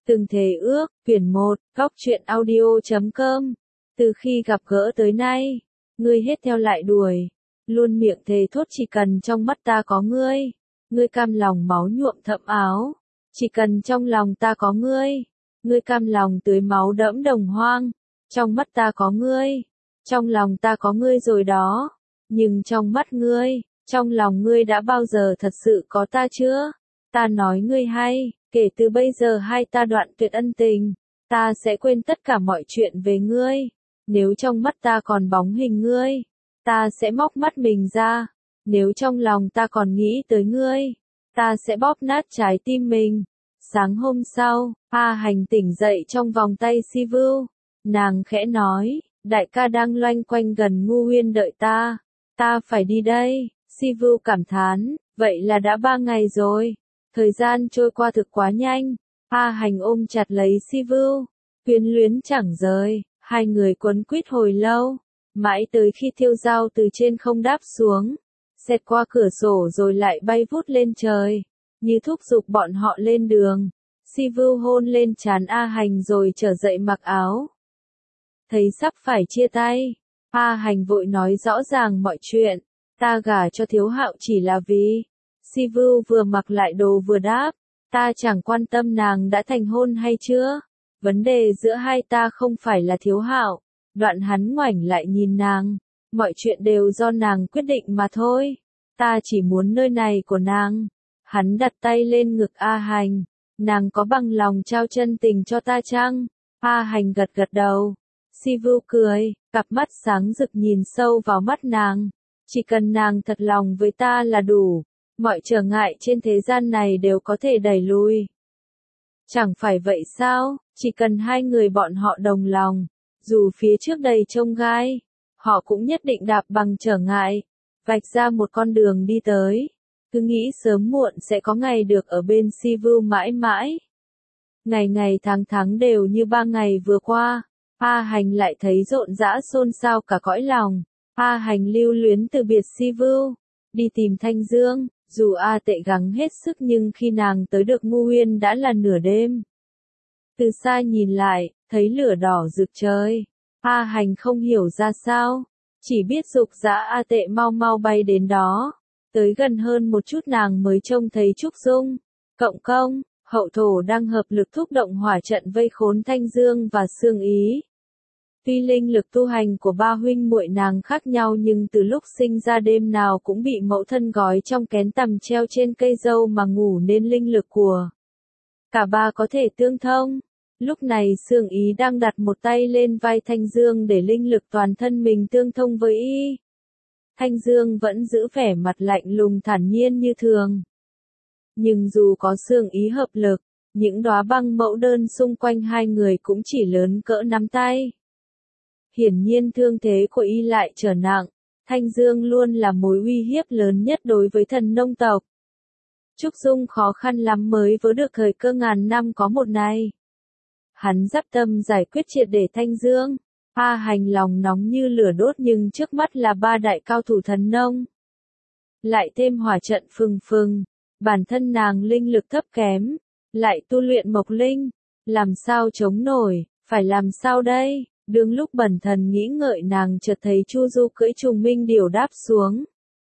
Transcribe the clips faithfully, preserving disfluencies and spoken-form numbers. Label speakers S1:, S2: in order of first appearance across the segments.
S1: Từng thề ước, quyển một, góc truyện audio chấm com. Từ khi gặp gỡ tới nay, ngươi hết theo lại đuổi, luôn miệng thề thốt chỉ cần trong mắt ta có ngươi, ngươi cam lòng máu nhuộm thẫm áo, chỉ cần trong lòng ta có ngươi, ngươi cam lòng tưới máu đẫm đồng hoang, trong mắt ta có ngươi, trong lòng ta có ngươi rồi đó, nhưng trong mắt ngươi, trong lòng ngươi đã bao giờ thật sự có ta chưa? Ta nói ngươi hay, kể từ bây giờ hai ta đoạn tuyệt ân tình, ta sẽ quên tất cả mọi chuyện về ngươi, nếu trong mắt ta còn bóng hình ngươi, ta sẽ móc mắt mình ra, nếu trong lòng ta còn nghĩ tới ngươi, ta sẽ bóp nát trái tim mình. Sáng hôm sau, A Hành tỉnh dậy trong vòng tay Si Vưu, nàng khẽ nói, đại ca đang loanh quanh gần Ngô Uyên đợi ta, ta phải đi đây. Si Vưu cảm thán, vậy là đã ba ngày rồi. Thời gian trôi qua thực quá nhanh, A Hành ôm chặt lấy Si Vưu, quyến luyến chẳng rời, hai người quấn quýt hồi lâu, mãi tới khi Thiêu Dao từ trên không đáp xuống, xẹt qua cửa sổ rồi lại bay vút lên trời, như thúc giục bọn họ lên đường. Si Vưu hôn lên trán A Hành rồi trở dậy mặc áo. Thấy sắp phải chia tay, A Hành vội nói rõ ràng mọi chuyện, ta gả cho Thiếu Hạo chỉ là vì... Si Vưu vừa mặc lại đồ vừa đáp, ta chẳng quan tâm nàng đã thành hôn hay chưa, vấn đề giữa hai ta không phải là Thiếu Hạo. Đoạn hắn ngoảnh lại nhìn nàng, mọi chuyện đều do nàng quyết định mà thôi, ta chỉ muốn nơi này của nàng. Hắn đặt tay lên ngực A Hành, nàng có bằng lòng trao chân tình cho ta chăng? A Hành gật gật đầu. Si Vưu cười, cặp mắt sáng rực nhìn sâu vào mắt nàng, chỉ cần nàng thật lòng với ta là đủ. Mọi trở ngại trên thế gian này đều có thể đẩy lùi. Chẳng phải vậy sao, chỉ cần hai người bọn họ đồng lòng, dù phía trước đầy chông gai, họ cũng nhất định đạp bằng trở ngại, vạch ra một con đường đi tới. Cứ nghĩ sớm muộn sẽ có ngày được ở bên Si Vưu mãi mãi. Ngày ngày tháng tháng đều như ba ngày vừa qua, A Hành lại thấy rộn rã xôn xao cả cõi lòng. A Hành lưu luyến từ biệt Si Vưu, đi tìm Thanh Dương. Dù A Tệ gắng hết sức nhưng khi nàng tới được Ngô Uyên đã là nửa đêm. Từ xa nhìn lại, thấy lửa đỏ rực trời. A Hành không hiểu ra sao, chỉ biết giục dã A Tệ mau mau bay đến đó. Tới gần hơn một chút nàng mới trông thấy Trúc Dung, Cộng Công, Hậu Thổ đang hợp lực thúc động hỏa trận vây khốn Thanh Dương và Sương Ý. Tuy linh lực tu hành của ba huynh muội nàng khác nhau nhưng từ lúc sinh ra đêm nào cũng bị mẫu thân gói trong kén tằm treo trên cây dâu mà ngủ nên linh lực của cả ba có thể tương thông. Lúc này Sương Ý đang đặt một tay lên vai Thanh Dương để linh lực toàn thân mình tương thông với y. Thanh Dương vẫn giữ vẻ mặt lạnh lùng thản nhiên như thường. Nhưng dù có Sương Ý hợp lực, những đóa băng mẫu đơn xung quanh hai người cũng chỉ lớn cỡ nắm tay. Hiển nhiên thương thế của y lại trở nặng, Thanh Dương luôn là mối uy hiếp lớn nhất đối với thần nông tộc. Trúc Dung khó khăn lắm mới vớ được thời cơ ngàn năm có một này. Hắn dắp tâm giải quyết triệt để Thanh Dương. A Hành lòng nóng như lửa đốt nhưng trước mắt là ba đại cao thủ thần nông. Lại thêm hỏa trận phừng phừng, bản thân nàng linh lực thấp kém, lại tu luyện mộc linh, làm sao chống nổi, phải làm sao đây? Đương lúc bần thần nghĩ ngợi nàng chợt thấy Chu Du cưỡi trùng minh điểu đáp xuống.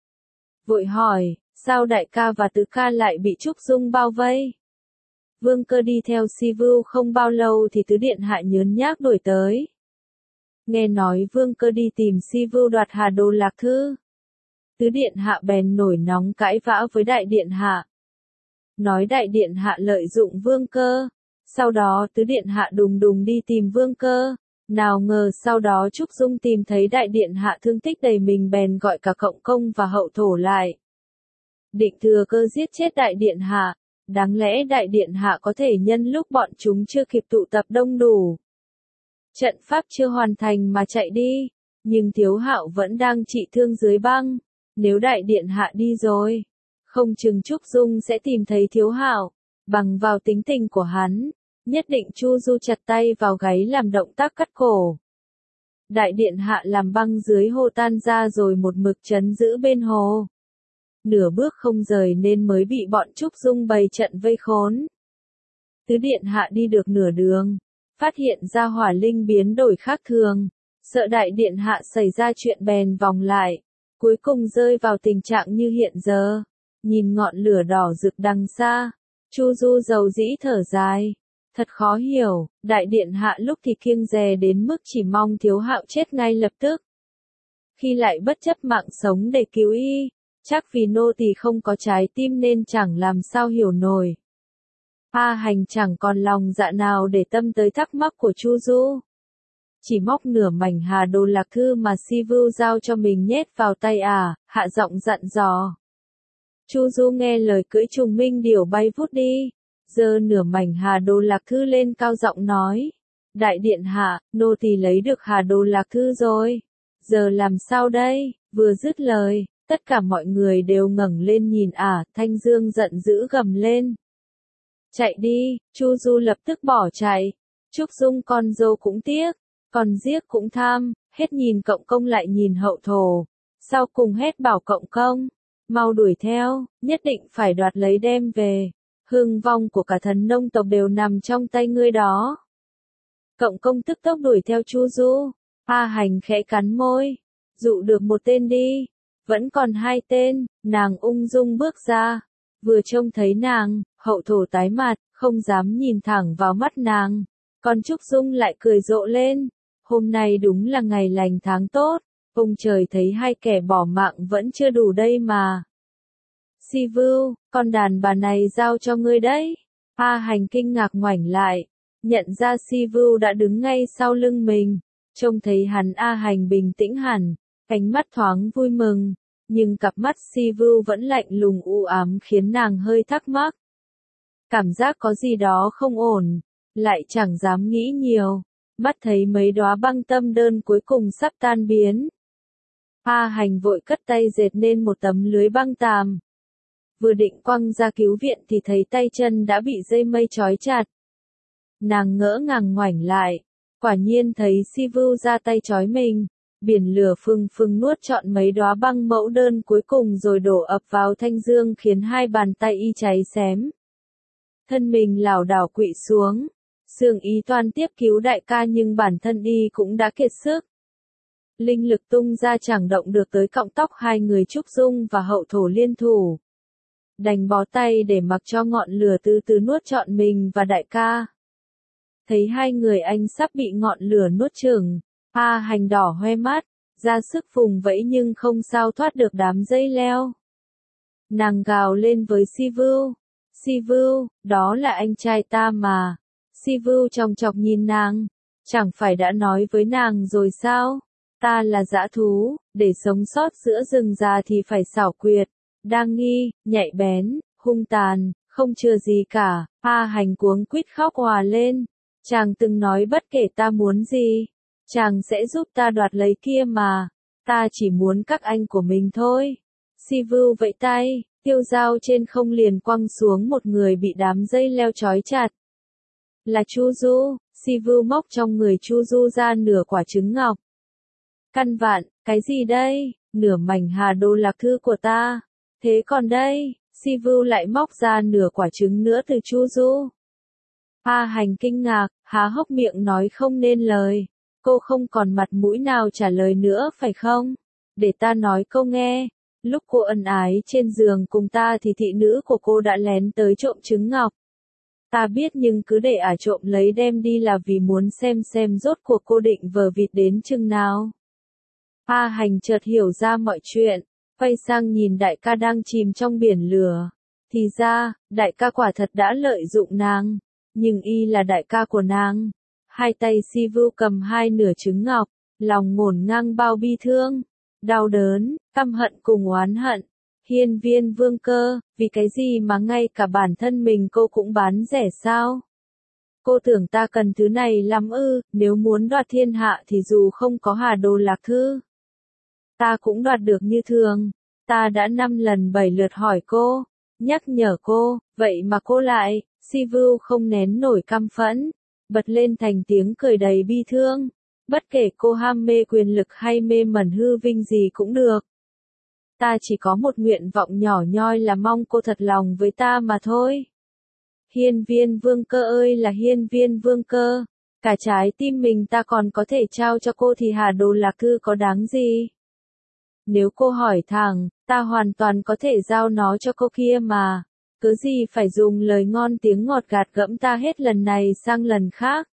S1: Vội hỏi, sao đại ca và tứ ca lại bị Trúc Dung bao vây? Vương Cơ đi theo Si Vưu không bao lâu thì tứ điện hạ nhớn nhác đuổi tới. Nghe nói Vương Cơ đi tìm Si Vưu đoạt Hà Đồ Lạc Thư. Tứ điện hạ bèn nổi nóng cãi vã với đại điện hạ. Nói đại điện hạ lợi dụng Vương Cơ. Sau đó tứ điện hạ đùng đùng đi tìm Vương Cơ. Nào ngờ sau đó Trúc Dung tìm thấy đại điện hạ thương tích đầy mình bèn gọi cả Cộng Công và Hậu Thổ lại. Định thừa cơ giết chết đại điện hạ, đáng lẽ đại điện hạ có thể nhân lúc bọn chúng chưa kịp tụ tập đông đủ. Trận pháp chưa hoàn thành mà chạy đi, nhưng Thiếu Hạo vẫn đang trị thương dưới băng, nếu đại điện hạ đi rồi, không chừng Trúc Dung sẽ tìm thấy Thiếu Hạo, bằng vào tính tình của hắn. Nhất định Chu Du chặt tay vào gáy làm động tác cắt cổ. Đại điện hạ làm băng dưới hồ tan ra rồi một mực trấn giữ bên hồ. Nửa bước không rời nên mới bị bọn Trúc Dung bày trận vây khốn. Tứ điện hạ đi được nửa đường, phát hiện ra hỏa linh biến đổi khác thường, sợ đại điện hạ xảy ra chuyện bèn vòng lại, cuối cùng rơi vào tình trạng như hiện giờ, nhìn ngọn lửa đỏ rực đằng xa, Chu Du dầu dĩ thở dài, thật khó hiểu, đại điện hạ lúc thì kiêng dè đến mức chỉ mong Thiếu Hạo chết ngay lập tức, khi lại bất chấp mạng sống để cứu y, chắc vì nô tỳ không có trái tim nên chẳng làm sao hiểu nổi. A Hành chẳng còn lòng dạ nào để tâm tới thắc mắc của Chu Du. Chỉ móc nửa mảnh Hà Đồ Lạc Thư mà Si Vưu giao cho mình nhét vào tay à, hạ giọng dặn dò. Chu Du nghe lời cưỡi trùng minh điểu bay vút đi, giơ nửa mảnh Hà Đồ Lạc Thư lên cao giọng nói. Đại điện hạ, nô tỳ lấy được Hà Đồ Lạc Thư rồi. Giờ làm sao đây? Vừa dứt lời, tất cả mọi người đều ngẩng lên nhìn ả, Thanh Dương giận dữ gầm lên. Chạy đi, Chu Du lập tức bỏ chạy. Trúc Dung con dâu cũng tiếc, còn giết cũng tham, hết nhìn Cộng Công lại nhìn Hậu Thổ. Sau cùng hết bảo Cộng Công, mau đuổi theo, nhất định phải đoạt lấy đem về. Hưng vong của cả thần nông tộc đều nằm trong tay ngươi đó. Cộng Công tức tốc đuổi theo Chu Du. A Hành khẽ cắn môi, dụ được một tên đi, vẫn còn hai tên, nàng ung dung bước ra, vừa trông thấy nàng, Hậu Thổ tái mặt, không dám nhìn thẳng vào mắt nàng, còn Trúc Dung lại cười rộ lên, hôm nay đúng là ngày lành tháng tốt, ông trời thấy hai kẻ bỏ mạng vẫn chưa đủ đây mà. Si Vưu, con đàn bà này giao cho ngươi đấy. A Hành kinh ngạc ngoảnh lại, nhận ra Si Vưu đã đứng ngay sau lưng mình. Trông thấy hắn A Hành bình tĩnh hẳn, ánh mắt thoáng vui mừng, nhưng cặp mắt Si Vưu vẫn lạnh lùng u ám khiến nàng hơi thắc mắc. Cảm giác có gì đó không ổn, lại chẳng dám nghĩ nhiều, mắt thấy mấy đóa băng tâm đơn cuối cùng sắp tan biến. A Hành vội cất tay dệt nên một tấm lưới băng tàm. Vừa định quăng ra cứu viện thì thấy tay chân đã bị dây mây trói chặt. Nàng ngỡ ngàng ngoảnh lại. Quả nhiên thấy Si Vưu ra tay chói mình, biển lửa phừng phừng nuốt trọn mấy đóa băng mẫu đơn cuối cùng rồi đổ ập vào Thanh Dương khiến hai bàn tay y cháy xém. Thân mình lảo đảo quỵ xuống, Sương ý toan tiếp cứu đại ca nhưng bản thân y cũng đã kiệt sức. Linh lực tung ra chẳng động được tới cọng tóc hai người Trúc Dung và Hậu Thổ liên thủ. Đành bó tay để mặc cho ngọn lửa từ từ nuốt trọn mình và đại ca. Thấy hai người anh sắp bị ngọn lửa nuốt chửng, A Hành đỏ hoe mắt, ra sức vùng vẫy nhưng không sao thoát được đám dây leo. Nàng gào lên với Si Vưu, Si Vưu, đó là anh trai ta mà. Si Vưu chòng chọc nhìn nàng, chẳng phải đã nói với nàng rồi sao, ta là dã thú, để sống sót giữa rừng già thì phải xảo quyệt, đa nghi, nhạy bén, hung tàn, không chừa gì cả. A Hành cuống quýt khóc òa lên. Chàng từng nói bất kể ta muốn gì, chàng sẽ giúp ta đoạt lấy kia mà, ta chỉ muốn các anh của mình thôi. Si Vưu vẫy tay, tiêu dao trên không liền quăng xuống một người bị đám dây leo trói chặt. Là Chu Du. Si Vưu móc trong người Chu Du ra nửa quả trứng ngọc. Căn vạn, cái gì đây? Nửa mảnh Hà Đồ Lạc Thư của ta. Thế còn đây, Si Vưu lại móc ra nửa quả trứng nữa từ Chu Du. A Hành kinh ngạc, há hốc miệng nói không nên lời. Cô không còn mặt mũi nào trả lời nữa phải không? Để ta nói câu nghe. Lúc cô ân ái trên giường cùng ta thì thị nữ của cô đã lén tới trộm trứng ngọc. Ta biết nhưng cứ để ả trộm lấy đem đi là vì muốn xem xem rốt cuộc cô định vờ vịt đến chừng nào. A Hành chợt hiểu ra mọi chuyện, quay sang nhìn đại ca đang chìm trong biển lửa. Thì ra, đại ca quả thật đã lợi dụng nàng. Nhưng y là đại ca của nàng. Hai tay Si Vưu cầm hai nửa trứng ngọc, lòng ngổn ngang bao bi thương, đau đớn, căm hận cùng oán hận. Hiên Viên Vương Cơ, vì cái gì mà ngay cả bản thân mình cô cũng bán rẻ sao? Cô tưởng ta cần thứ này lắm ư, nếu muốn đoạt thiên hạ thì dù không có Hà Đồ Lạc Thư, ta cũng đoạt được như thường. Ta đã năm lần bảy lượt hỏi cô, nhắc nhở cô, vậy mà cô lại. Si Vưu không nén nổi căm phẫn, bật lên thành tiếng cười đầy bi thương. Bất kể cô ham mê quyền lực hay mê mẩn hư vinh gì cũng được. Ta chỉ có một nguyện vọng nhỏ nhoi là mong cô thật lòng với ta mà thôi. Hiên Viên Vương Cơ ơi là Hiên Viên Vương Cơ, cả trái tim mình ta còn có thể trao cho cô thì Hà Đồ Lạc Cư có đáng gì? Nếu cô hỏi thẳng, ta hoàn toàn có thể giao nó cho cô kia mà, cứ gì phải dùng lời ngon tiếng ngọt gạt gẫm ta hết lần này sang lần khác.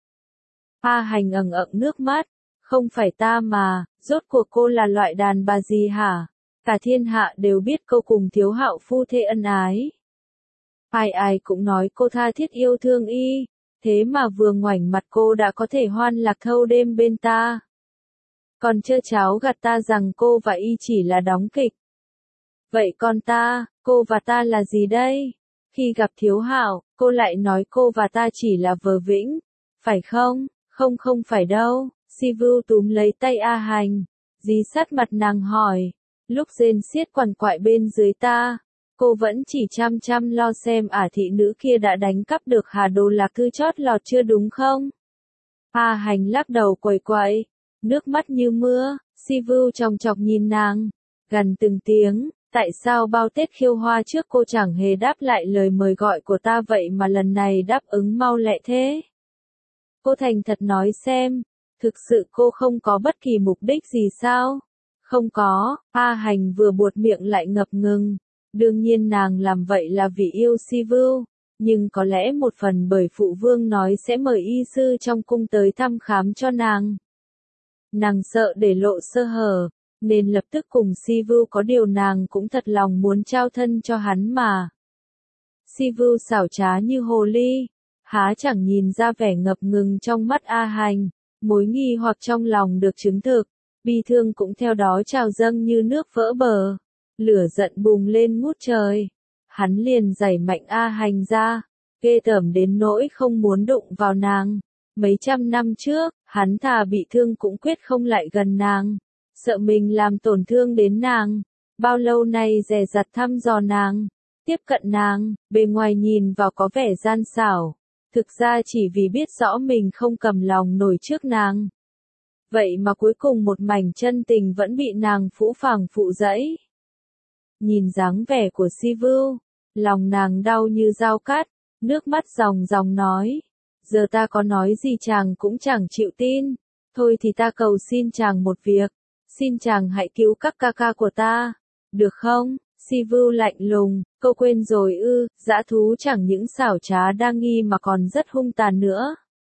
S1: A Hành ẩn ẩn nước mắt, không phải ta mà, rốt cuộc cô là loại đàn bà gì hả? Cả thiên hạ đều biết cô cùng Thiếu Hạo phu thê ân ái. Ai ai cũng nói cô tha thiết yêu thương y, thế mà vừa ngoảnh mặt cô đã có thể hoan lạc thâu đêm bên ta. Còn trơ cháo gạt ta rằng cô và y chỉ là đóng kịch. Vậy còn ta, cô và ta là gì đây? Khi gặp Thiếu Hạo, cô lại nói cô và ta chỉ là vờ vĩnh, phải không? Không không phải đâu. Sivu túm lấy tay A Hành, dí sát mặt nàng hỏi. Lúc rên xiết quằn quại bên dưới ta, cô vẫn chỉ chăm chăm lo xem ả thị nữ kia đã đánh cắp được Hà Đồ Lạc Cư chót lọt chưa đúng không? A Hành lắc đầu quẩy quậy, nước mắt như mưa. Sivu chòng chọc nhìn nàng, gần từng tiếng. Tại sao bao Tết khiêu hoa trước cô chẳng hề đáp lại lời mời gọi của ta vậy mà lần này đáp ứng mau lẹ thế? Cô thành thật nói xem, thực sự cô không có bất kỳ mục đích gì sao? Không có. A Hành vừa buột miệng lại ngập ngừng. Đương nhiên nàng làm vậy là vì yêu Sivu, nhưng có lẽ một phần bởi phụ vương nói sẽ mời y sư trong cung tới thăm khám cho nàng. Nàng sợ để lộ sơ hở, nên lập tức cùng Sivu có điều nàng cũng thật lòng muốn trao thân cho hắn mà. Sivu xảo trá như hồ ly, há chẳng nhìn ra vẻ ngập ngừng trong mắt A Hành, mối nghi hoặc trong lòng được chứng thực, bi thương cũng theo đó trào dâng như nước vỡ bờ, lửa giận bùng lên ngút trời. Hắn liền giày mạnh A Hành ra, ghê tởm đến nỗi không muốn đụng vào nàng. Mấy trăm năm trước, hắn thà bị thương cũng quyết không lại gần nàng, sợ mình làm tổn thương đến nàng. Bao lâu nay dè dặt thăm dò nàng, tiếp cận nàng, bề ngoài nhìn vào có vẻ gian xảo, thực ra chỉ vì biết rõ mình không cầm lòng nổi trước nàng. Vậy mà cuối cùng một mảnh chân tình vẫn bị nàng phũ phàng phụ dẫy. Nhìn dáng vẻ của Sivu, lòng nàng đau như dao cắt, nước mắt ròng ròng nói. Giờ ta có nói gì chàng cũng chẳng chịu tin, thôi thì ta cầu xin chàng một việc, xin chàng hãy cứu các ca ca của ta, được không? Sivu lạnh lùng, câu quên rồi ư, dã thú chẳng những xảo trá đa nghi mà còn rất hung tàn nữa.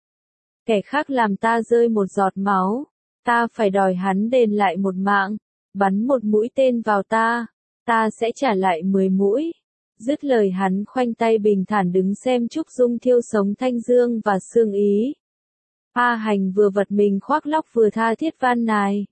S1: Kẻ khác làm ta rơi một giọt máu, ta phải đòi hắn đền lại một mạng, bắn một mũi tên vào ta, ta sẽ trả lại mười mũi. Dứt lời hắn khoanh tay bình thản đứng xem Trúc Dung thiêu sống Thanh Dương và Sương Ý. A Hành vừa vật mình khoác lóc vừa tha thiết van nài.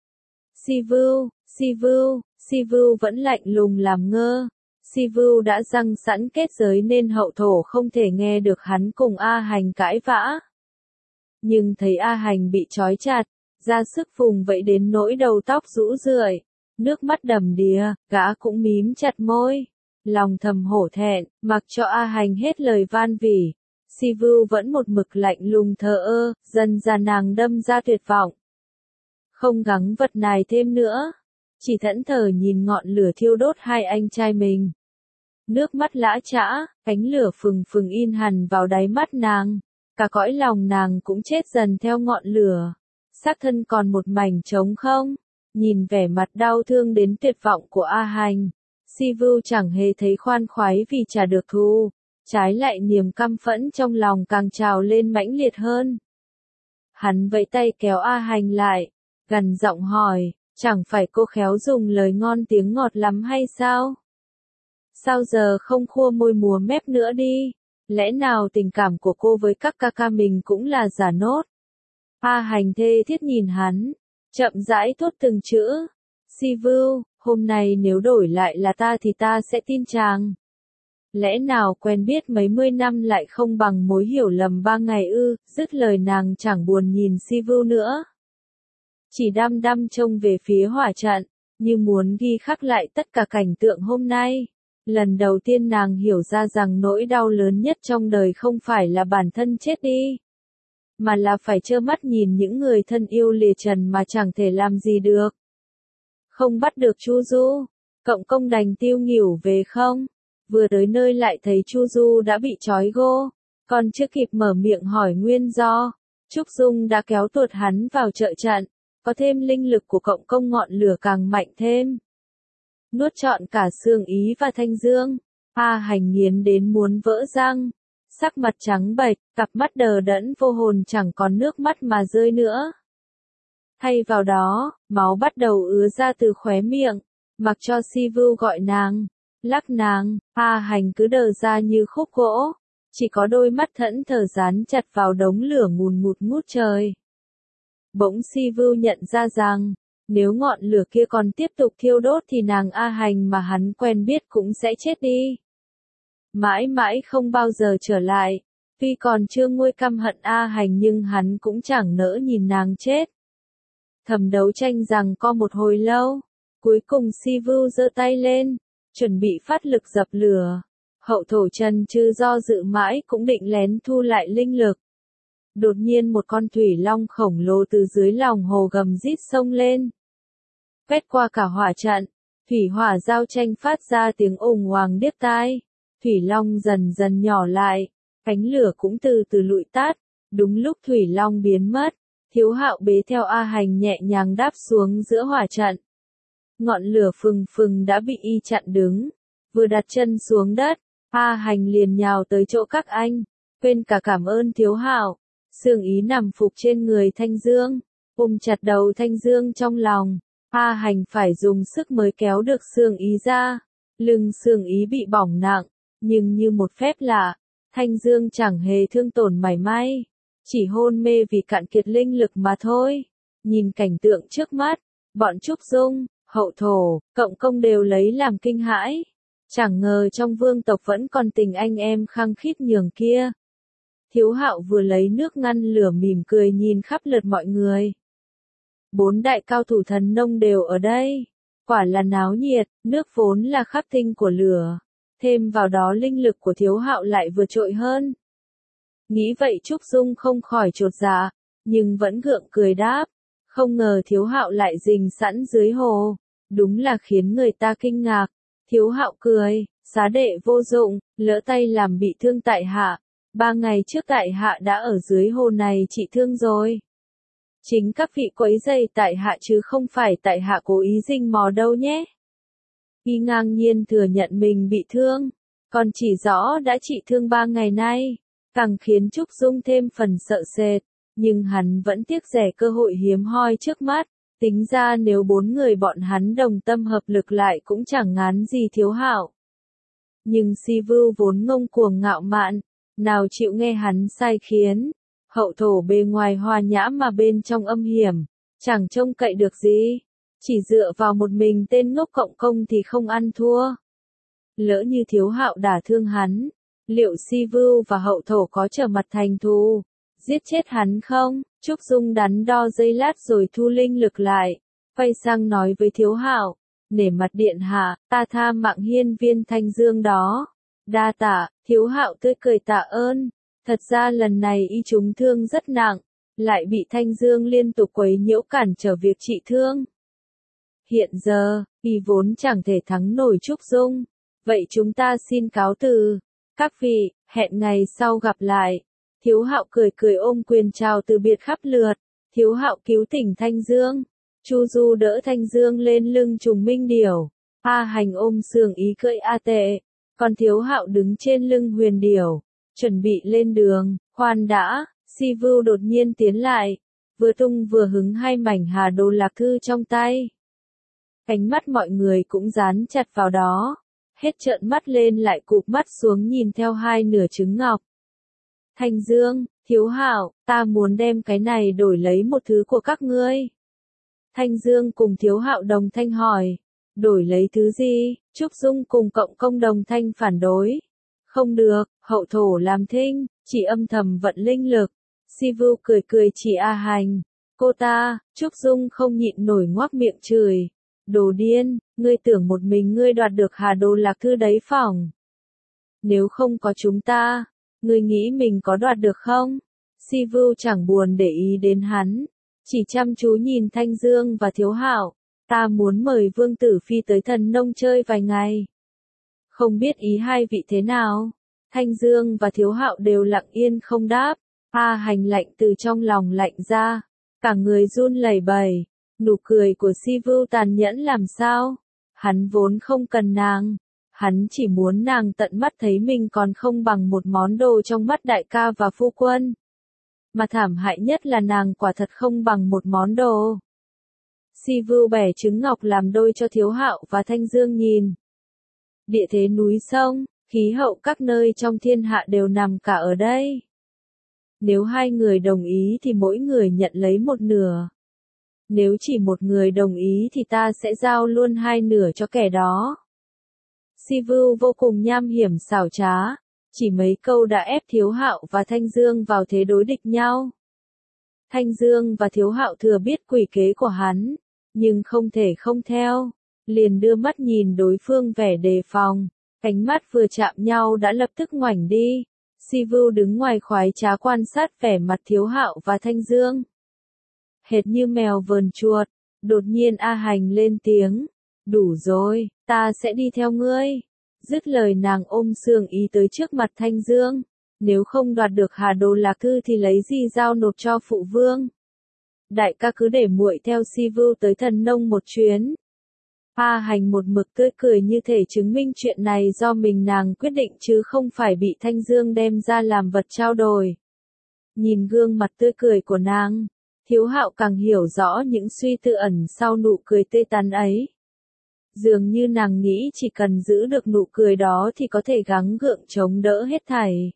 S1: Sivu, Sivu, Sivu vẫn lạnh lùng làm ngơ. Sivu đã răng sẵn kết giới nên hậu thổ không thể nghe được hắn cùng A Hành cãi vã. Nhưng thấy A Hành bị trói chặt, ra sức vùng vẫy đến nỗi đầu tóc rũ rượi, nước mắt đầm đìa, gã cũng mím chặt môi. Lòng thầm hổ thẹn, mặc cho A Hành hết lời van vỉ. Sivu vẫn một mực lạnh lùng thờ ơ, dần ra nàng đâm ra tuyệt vọng. Không gắng vật nài thêm nữa, chỉ thẫn thờ nhìn ngọn lửa thiêu đốt hai anh trai mình. Nước mắt lã chã, ánh lửa phừng phừng in hằn vào đáy mắt nàng, cả cõi lòng nàng cũng chết dần theo ngọn lửa. Xác thân còn một mảnh trống không, nhìn vẻ mặt đau thương đến tuyệt vọng của A Hành. Sivu chẳng hề thấy khoan khoái vì trả được thù, trái lại niềm căm phẫn trong lòng càng trào lên mãnh liệt hơn. Hắn vẫy tay kéo A Hành lại, gằn giọng hỏi, chẳng phải cô khéo dùng lời ngon tiếng ngọt lắm hay sao? Sao giờ không khua môi múa mép nữa đi? Lẽ nào tình cảm của cô với các ca ca mình cũng là giả nốt? A Hành thê thiết nhìn hắn, chậm rãi thốt từng chữ. Sivu, hôm nay nếu đổi lại là ta thì ta sẽ tin chàng. Lẽ nào quen biết mấy mươi năm lại không bằng mối hiểu lầm ba ngày ư? Dứt lời nàng chẳng buồn nhìn Sivu nữa, chỉ đăm đăm trông về phía hỏa trận, như muốn ghi khắc lại tất cả cảnh tượng hôm nay. Lần đầu tiên nàng hiểu ra rằng nỗi đau lớn nhất trong đời không phải là bản thân chết đi, mà là phải trơ mắt nhìn những người thân yêu lìa trần mà chẳng thể làm gì được. Không bắt được Chu Du, cộng công đành tiêu nghỉu về không? vừa tới nơi lại thấy Chu Du đã bị trói gô, còn chưa kịp mở miệng hỏi nguyên do, Trúc Dung đã kéo tuột hắn vào trợ trận, có thêm linh lực của cộng công ngọn lửa càng mạnh thêm. Nuốt trọn cả Sương Ý và Thanh Dương, A Hành nghiến đến muốn vỡ răng, sắc mặt trắng bệch, cặp mắt đờ đẫn vô hồn chẳng còn nước mắt mà rơi nữa. Thay vào đó, máu bắt đầu ứa ra từ khóe miệng, mặc cho Si Vưu gọi nàng, lắc nàng, A Hành cứ đờ ra như khúc gỗ, chỉ có đôi mắt thẫn thờ dán chặt vào đống lửa ngùn ngụt ngút trời. Bỗng Si Vưu nhận ra rằng, nếu ngọn lửa kia còn tiếp tục thiêu đốt thì nàng A Hành mà hắn quen biết cũng sẽ chết đi. Mãi mãi không bao giờ trở lại, tuy còn chưa nguôi căm hận A Hành nhưng hắn cũng chẳng nỡ nhìn nàng chết. Thầm đấu tranh rằng co một hồi lâu, cuối cùng Si Vưu giơ tay lên, chuẩn bị phát lực dập lửa. Hậu thổ trần chư do dự mãi cũng định lén thu lại linh lực. Đột nhiên một con thủy long khổng lồ từ dưới lòng hồ gầm rít xông lên. Quét qua cả hỏa trận, thủy hỏa giao tranh phát ra tiếng ồn oàng điếc tai. Thủy long dần dần nhỏ lại, cánh lửa cũng từ từ lụi tắt. Đúng lúc thủy long biến mất, Thiếu Hạo bế theo A Hành nhẹ nhàng đáp xuống giữa hỏa trận. Ngọn lửa phừng phừng đã bị y chặn đứng. Vừa đặt chân xuống đất, A Hành liền nhào tới chỗ các anh, quên cả cảm ơn Thiếu Hạo. Sương Ý nằm phục trên người Thanh Dương, ôm chặt đầu Thanh Dương trong lòng. A Hành phải dùng sức mới kéo được Sương Ý ra. Lưng Sương Ý bị bỏng nặng, nhưng như một phép lạ, Thanh Dương chẳng hề thương tổn mảy may, chỉ hôn mê vì cạn kiệt linh lực mà thôi. Nhìn cảnh tượng trước mắt, bọn Trúc Dung, Hậu Thổ, Cộng Công đều lấy làm kinh hãi. Chẳng ngờ trong vương tộc vẫn còn tình anh em khăng khít nhường kia. Thiếu Hạo vừa lấy nước ngăn lửa mỉm cười nhìn khắp lượt mọi người. Bốn đại cao thủ thần nông đều ở đây. Quả là náo nhiệt, nước vốn là khắc tinh của lửa. Thêm vào đó linh lực của Thiếu Hạo lại vừa trội hơn. Nghĩ vậy Trúc Dung không khỏi chột dạ, nhưng vẫn gượng cười đáp. Không ngờ Thiếu Hạo lại rình sẵn dưới hồ. Đúng là khiến người ta kinh ngạc. Thiếu Hạo cười, xá đệ vô dụng, lỡ tay làm bị thương tại hạ. Ba ngày trước tại hạ đã ở dưới hồ này trị thương rồi. Chính các vị quấy rầy tại hạ chứ không phải tại hạ cố ý rình mò đâu nhé. Y ngang nhiên thừa nhận mình bị thương, còn chỉ rõ đã trị thương ba ngày nay, càng khiến Trúc Dung thêm phần sợ sệt, nhưng hắn vẫn tiếc rẻ cơ hội hiếm hoi trước mắt. Tính ra nếu bốn người bọn hắn đồng tâm hợp lực lại cũng chẳng ngán gì Thiếu Hạo. Nhưng Si Vưu vốn ngông cuồng ngạo mạn, nào chịu nghe hắn sai khiến. Hậu Thổ bề ngoài hòa nhã mà bên trong âm hiểm, chẳng trông cậy được gì. Chỉ dựa vào một mình tên ngốc Cộng Công thì không ăn thua. Lỡ như Thiếu Hạo đả thương hắn, liệu Si Vưu và Hậu Thổ có trở mặt thành thù, giết chết hắn không? Trúc Dung đắn đo giây lát rồi thu linh lực lại, quay sang nói với Thiếu Hạo, nể mặt điện hạ, ta tha mạng hiên viên Thanh Dương đó. Đa tạ. Thiếu Hạo tươi cười tạ ơn. Thật ra lần này y trúng thương rất nặng, lại bị Thanh Dương liên tục quấy nhiễu cản trở việc trị thương. Hiện giờ, y vốn chẳng thể thắng nổi Trúc Dung. Vậy chúng ta xin cáo từ. Các vị, hẹn ngày sau gặp lại. Thiếu Hạo cười cười ôm quyền chào từ biệt khắp lượt. Thiếu Hạo cứu tỉnh Thanh Dương. Chu Du đỡ Thanh Dương lên lưng Trùng Minh Điểu. A Hành ôm Sương Ý cưỡi A Tệ. Còn Thiếu Hạo đứng trên lưng Huyền Điểu, chuẩn bị lên đường. Khoan đã, Si Vưu đột nhiên tiến lại, vừa tung vừa hứng hai mảnh Hà Đồ Lạc Thư trong tay. Cánh mắt mọi người cũng dán chặt vào đó, hết trợn mắt lên lại cụp mắt xuống nhìn theo hai nửa trứng ngọc. Thanh Dương, Thiếu Hạo, ta muốn đem cái này đổi lấy một thứ của các ngươi. Thanh Dương cùng Thiếu Hạo đồng thanh hỏi, đổi lấy thứ gì? Trúc Dung cùng Cộng Công đồng thanh phản đối. Không được, Hậu Thổ làm thinh, chỉ âm thầm vận linh lực. Si Vưu cười cười chỉ A Hành. Cô ta, Trúc Dung không nhịn nổi ngoác miệng chửi. Đồ điên, ngươi tưởng một mình ngươi đoạt được Hà Đồ Lạc Thư đấy phỏng. Nếu không có chúng ta, ngươi nghĩ mình có đoạt được không? Si Vưu chẳng buồn để ý đến hắn, chỉ chăm chú nhìn Thanh Dương và Thiếu Hạo. Ta muốn mời Vương Tử Phi tới Thần Nông chơi vài ngày. Không biết ý hai vị thế nào? Thanh Dương và Thiếu Hạo đều lặng yên không đáp. A Hành lạnh từ trong lòng lạnh ra. Cả người run lẩy bẩy. Nụ cười của Si Vưu tàn nhẫn làm sao? Hắn vốn không cần nàng. Hắn chỉ muốn nàng tận mắt thấy mình còn không bằng một món đồ trong mắt đại ca và phu quân. Mà thảm hại nhất là nàng quả thật không bằng một món đồ. Si Vưu bẻ trứng ngọc làm đôi cho Thiếu Hạo và Thanh Dương nhìn. Địa thế núi sông, khí hậu các nơi trong thiên hạ đều nằm cả ở đây. Nếu hai người đồng ý thì mỗi người nhận lấy một nửa. Nếu chỉ một người đồng ý thì ta sẽ giao luôn hai nửa cho kẻ đó. Si Vưu vô cùng nham hiểm xảo trá, chỉ mấy câu đã ép Thiếu Hạo và Thanh Dương vào thế đối địch nhau. Thanh Dương và Thiếu Hạo thừa biết quỷ kế của hắn, nhưng không thể không theo, liền đưa mắt nhìn đối phương vẻ đề phòng, cánh mắt vừa chạm nhau đã lập tức ngoảnh đi. Si Vưu đứng ngoài khoái trá quan sát vẻ mặt Thiếu Hạo và Thanh Dương. Hệt như mèo vờn chuột, đột nhiên A Hành lên tiếng, đủ rồi, ta sẽ đi theo ngươi. Dứt lời nàng ôm Sương Ý tới trước mặt Thanh Dương, nếu không đoạt được Hà Đồ Lạc Thư thì lấy gì giao nộp cho phụ vương. Đại ca cứ để muội theo Si Vưu tới Thần Nông một chuyến. A Hành một mực tươi cười như thể chứng minh chuyện này do mình nàng quyết định chứ không phải bị Thanh Dương đem ra làm vật trao đổi. Nhìn gương mặt tươi cười của nàng, Thiếu Hạo càng hiểu rõ những suy tư ẩn sau nụ cười tươi tắn ấy. Dường như nàng nghĩ chỉ cần giữ được nụ cười đó thì có thể gắng gượng chống đỡ hết thảy.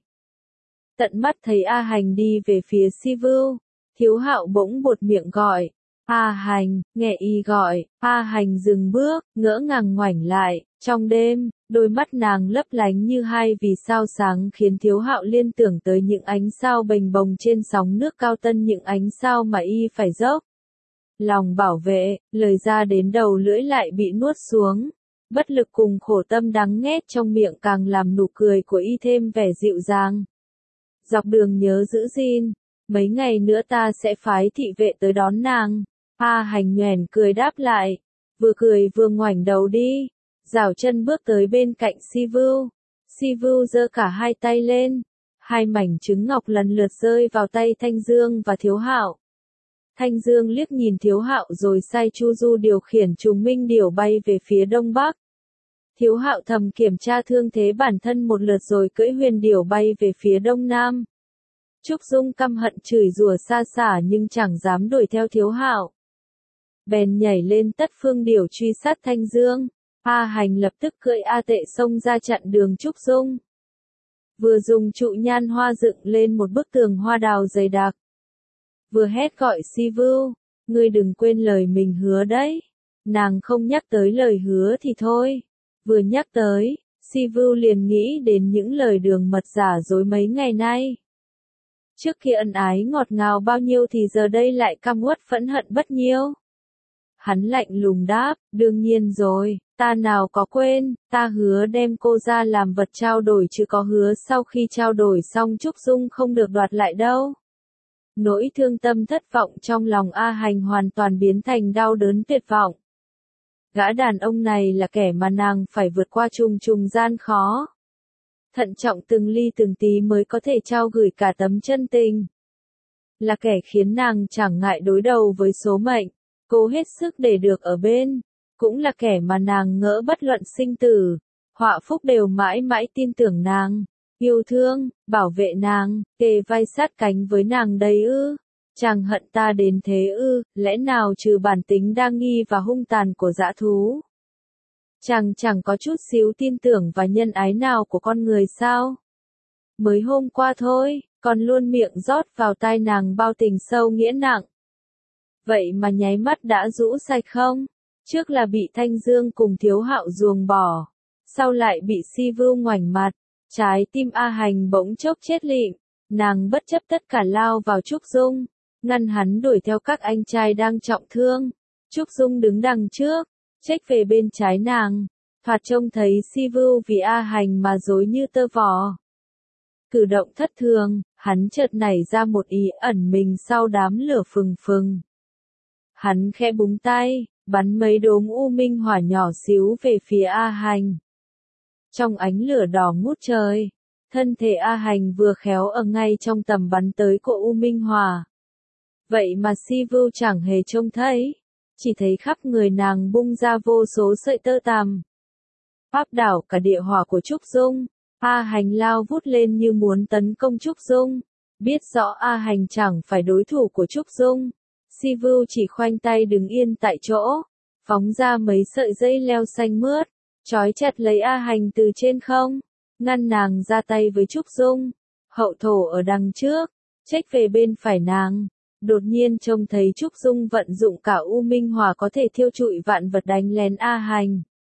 S1: Tận mắt thấy A Hành đi về phía Si Vưu, Thiếu Hạo bỗng buột miệng gọi, A Hành, nghe y gọi, A Hành dừng bước, ngỡ ngàng ngoảnh lại, trong đêm, đôi mắt nàng lấp lánh như hai vì sao sáng khiến Thiếu Hạo liên tưởng tới những ánh sao bềnh bồng trên sóng nước cao tân, những ánh sao mà y phải dốc lòng bảo vệ, lời ra đến đầu lưỡi lại bị nuốt xuống. Bất lực cùng khổ tâm đắng nghét trong miệng càng làm nụ cười của y thêm vẻ dịu dàng. Dọc đường nhớ giữ gìn, mấy ngày nữa ta sẽ phái thị vệ tới đón nàng. A Hành nhoẻn cười đáp lại, vừa cười vừa ngoảnh đầu đi, giảo chân bước tới bên cạnh Si Vưu. Si Vưu giơ cả hai tay lên, hai mảnh trứng ngọc lần lượt rơi vào tay Thanh Dương và Thiếu Hạo. Thanh Dương liếc nhìn Thiếu Hạo rồi sai Chu Du điều khiển Trùng Minh Điểu bay về phía đông bắc. Thiếu Hạo thầm kiểm tra thương thế bản thân một lượt rồi cưỡi Huyền Điểu bay về phía đông nam. Trúc Dung căm hận chửi rủa xa xả nhưng chẳng dám đuổi theo Thiếu Hạo. Bèn nhảy lên Tất Phương Điểu truy sát Thanh Dương. A Hành lập tức cưỡi A Tệ xông ra chặn đường Trúc Dung. Vừa dùng trụ nhan hoa dựng lên một bức tường hoa đào dày đặc. Vừa hét gọi Si Vưu, ngươi đừng quên lời mình hứa đấy. Nàng không nhắc tới lời hứa thì thôi. Vừa nhắc tới, Si Vưu liền nghĩ đến những lời đường mật giả dối mấy ngày nay. Trước kia ân ái ngọt ngào bao nhiêu thì giờ đây lại căm uất phẫn hận bất nhiêu. Hắn lạnh lùng đáp, đương nhiên rồi, ta nào có quên, ta hứa đem cô ra làm vật trao đổi chứ có hứa sau khi trao đổi xong Trúc Dung không được đoạt lại đâu. Nỗi thương tâm thất vọng trong lòng A Hành hoàn toàn biến thành đau đớn tuyệt vọng. Gã đàn ông này là kẻ mà nàng phải vượt qua trùng trùng gian khó. Thận trọng từng ly từng tí mới có thể trao gửi cả tấm chân tình. Là kẻ khiến nàng chẳng ngại đối đầu với số mệnh, cố hết sức để được ở bên. Cũng là kẻ mà nàng ngỡ bất luận sinh tử, họa phúc đều mãi mãi tin tưởng nàng, yêu thương, bảo vệ nàng, kề vai sát cánh với nàng đây ư. Chàng hận ta đến thế ư, lẽ nào trừ bản tính đa nghi và hung tàn của dã thú. Chàng chẳng có chút xíu tin tưởng và nhân ái nào của con người sao? Mới hôm qua thôi, còn luôn miệng rót vào tai nàng bao tình sâu nghĩa nặng. Vậy mà nháy mắt đã rũ sạch không? Trước là bị Thanh Dương cùng Thiếu Hạo ruồng bỏ, sau lại bị Si Vưu ngoảnh mặt, trái tim A Hành bỗng chốc chết lịm, nàng bất chấp tất cả lao vào Trúc Dung, ngăn hắn đuổi theo các anh trai đang trọng thương. Trúc Dung đứng đằng trước, chếch về bên trái nàng, thoạt trông thấy Si Vưu vì A Hành mà rối như tơ vò. Cử động thất thường, hắn chợt nảy ra một ý ẩn mình sau đám lửa phừng phừng. Hắn khẽ búng tay, bắn mấy đốm u minh hỏa nhỏ xíu về phía A Hành. Trong ánh lửa đỏ ngút trời, thân thể A Hành vừa khéo ở ngay trong tầm bắn tới của U Minh Hỏa. Vậy mà Si Vưu chẳng hề trông thấy, chỉ thấy khắp người nàng bung ra vô số sợi tơ tằm. Áp đảo cả địa hỏa của Trúc Dung, A Hành lao vút lên như muốn tấn công Trúc Dung. Biết rõ A Hành chẳng phải đối thủ của Trúc Dung, Si Vưu chỉ khoanh tay đứng yên tại chỗ, phóng ra mấy sợi dây leo xanh mướt, trói chặt lấy A Hành từ trên không, ngăn nàng ra tay với Trúc Dung. Hậu thổ ở đằng trước, chếch về bên phải nàng, đột nhiên trông thấy Trúc Dung vận dụng cả U Minh Hỏa có thể thiêu trụi vạn vật đánh lén A Hành.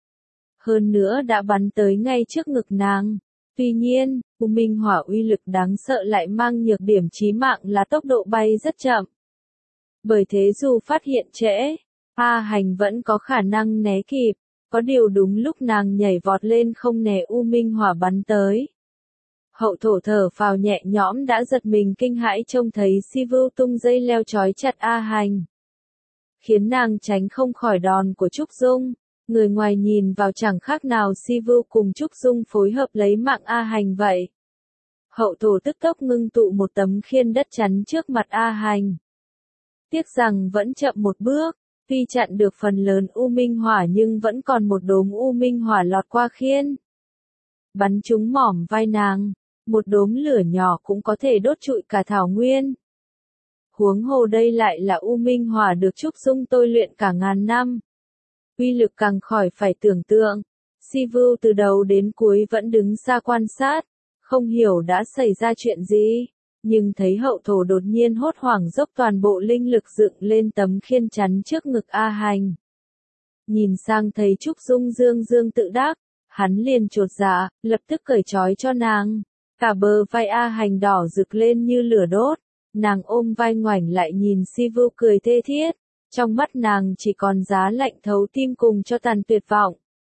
S1: Hơn nữa đã bắn tới ngay trước ngực nàng. Tuy nhiên, U Minh Hỏa uy lực đáng sợ lại mang nhược điểm chí mạng là tốc độ bay rất chậm. Bởi thế dù phát hiện trễ, A Hành vẫn có khả năng né kịp, có điều đúng lúc nàng nhảy vọt lên không né U Minh Hỏa bắn tới. Hậu thổ thở phào nhẹ nhõm đã giật mình kinh hãi trông thấy Si Vưu tung dây leo trói chặt A Hành, khiến nàng tránh không khỏi đòn của Trúc Dung. Người ngoài nhìn vào chẳng khác nào Si Vưu cùng Trúc Dung phối hợp lấy mạng A Hành vậy. Hậu thổ tức tốc ngưng tụ một tấm khiên đất chắn trước mặt A Hành. Tiếc rằng vẫn chậm một bước, tuy chặn được phần lớn U Minh Hỏa nhưng vẫn còn một đốm U Minh Hỏa lọt qua khiên. Bắn trúng mỏm vai nàng, một đốm lửa nhỏ cũng có thể đốt trụi cả thảo nguyên. Huống hồ đây lại là U Minh Hỏa được Trúc Dung tôi luyện cả ngàn năm. Uy lực càng khỏi phải tưởng tượng. Si Vưu từ đầu đến cuối vẫn đứng xa quan sát, không hiểu đã xảy ra chuyện gì, nhưng thấy hậu thổ đột nhiên hốt hoảng dốc toàn bộ linh lực dựng lên tấm khiên chắn trước ngực A Hành. Nhìn sang thấy Trúc Dung dương dương tự đắc, hắn liền chột dạ, lập tức cởi trói cho nàng. Cả bờ vai A Hành đỏ rực lên như lửa đốt, nàng ôm vai ngoảnh lại nhìn Si Vưu cười thê thiết. Trong mắt nàng chỉ còn giá lạnh thấu tim cùng cho tàn tuyệt vọng.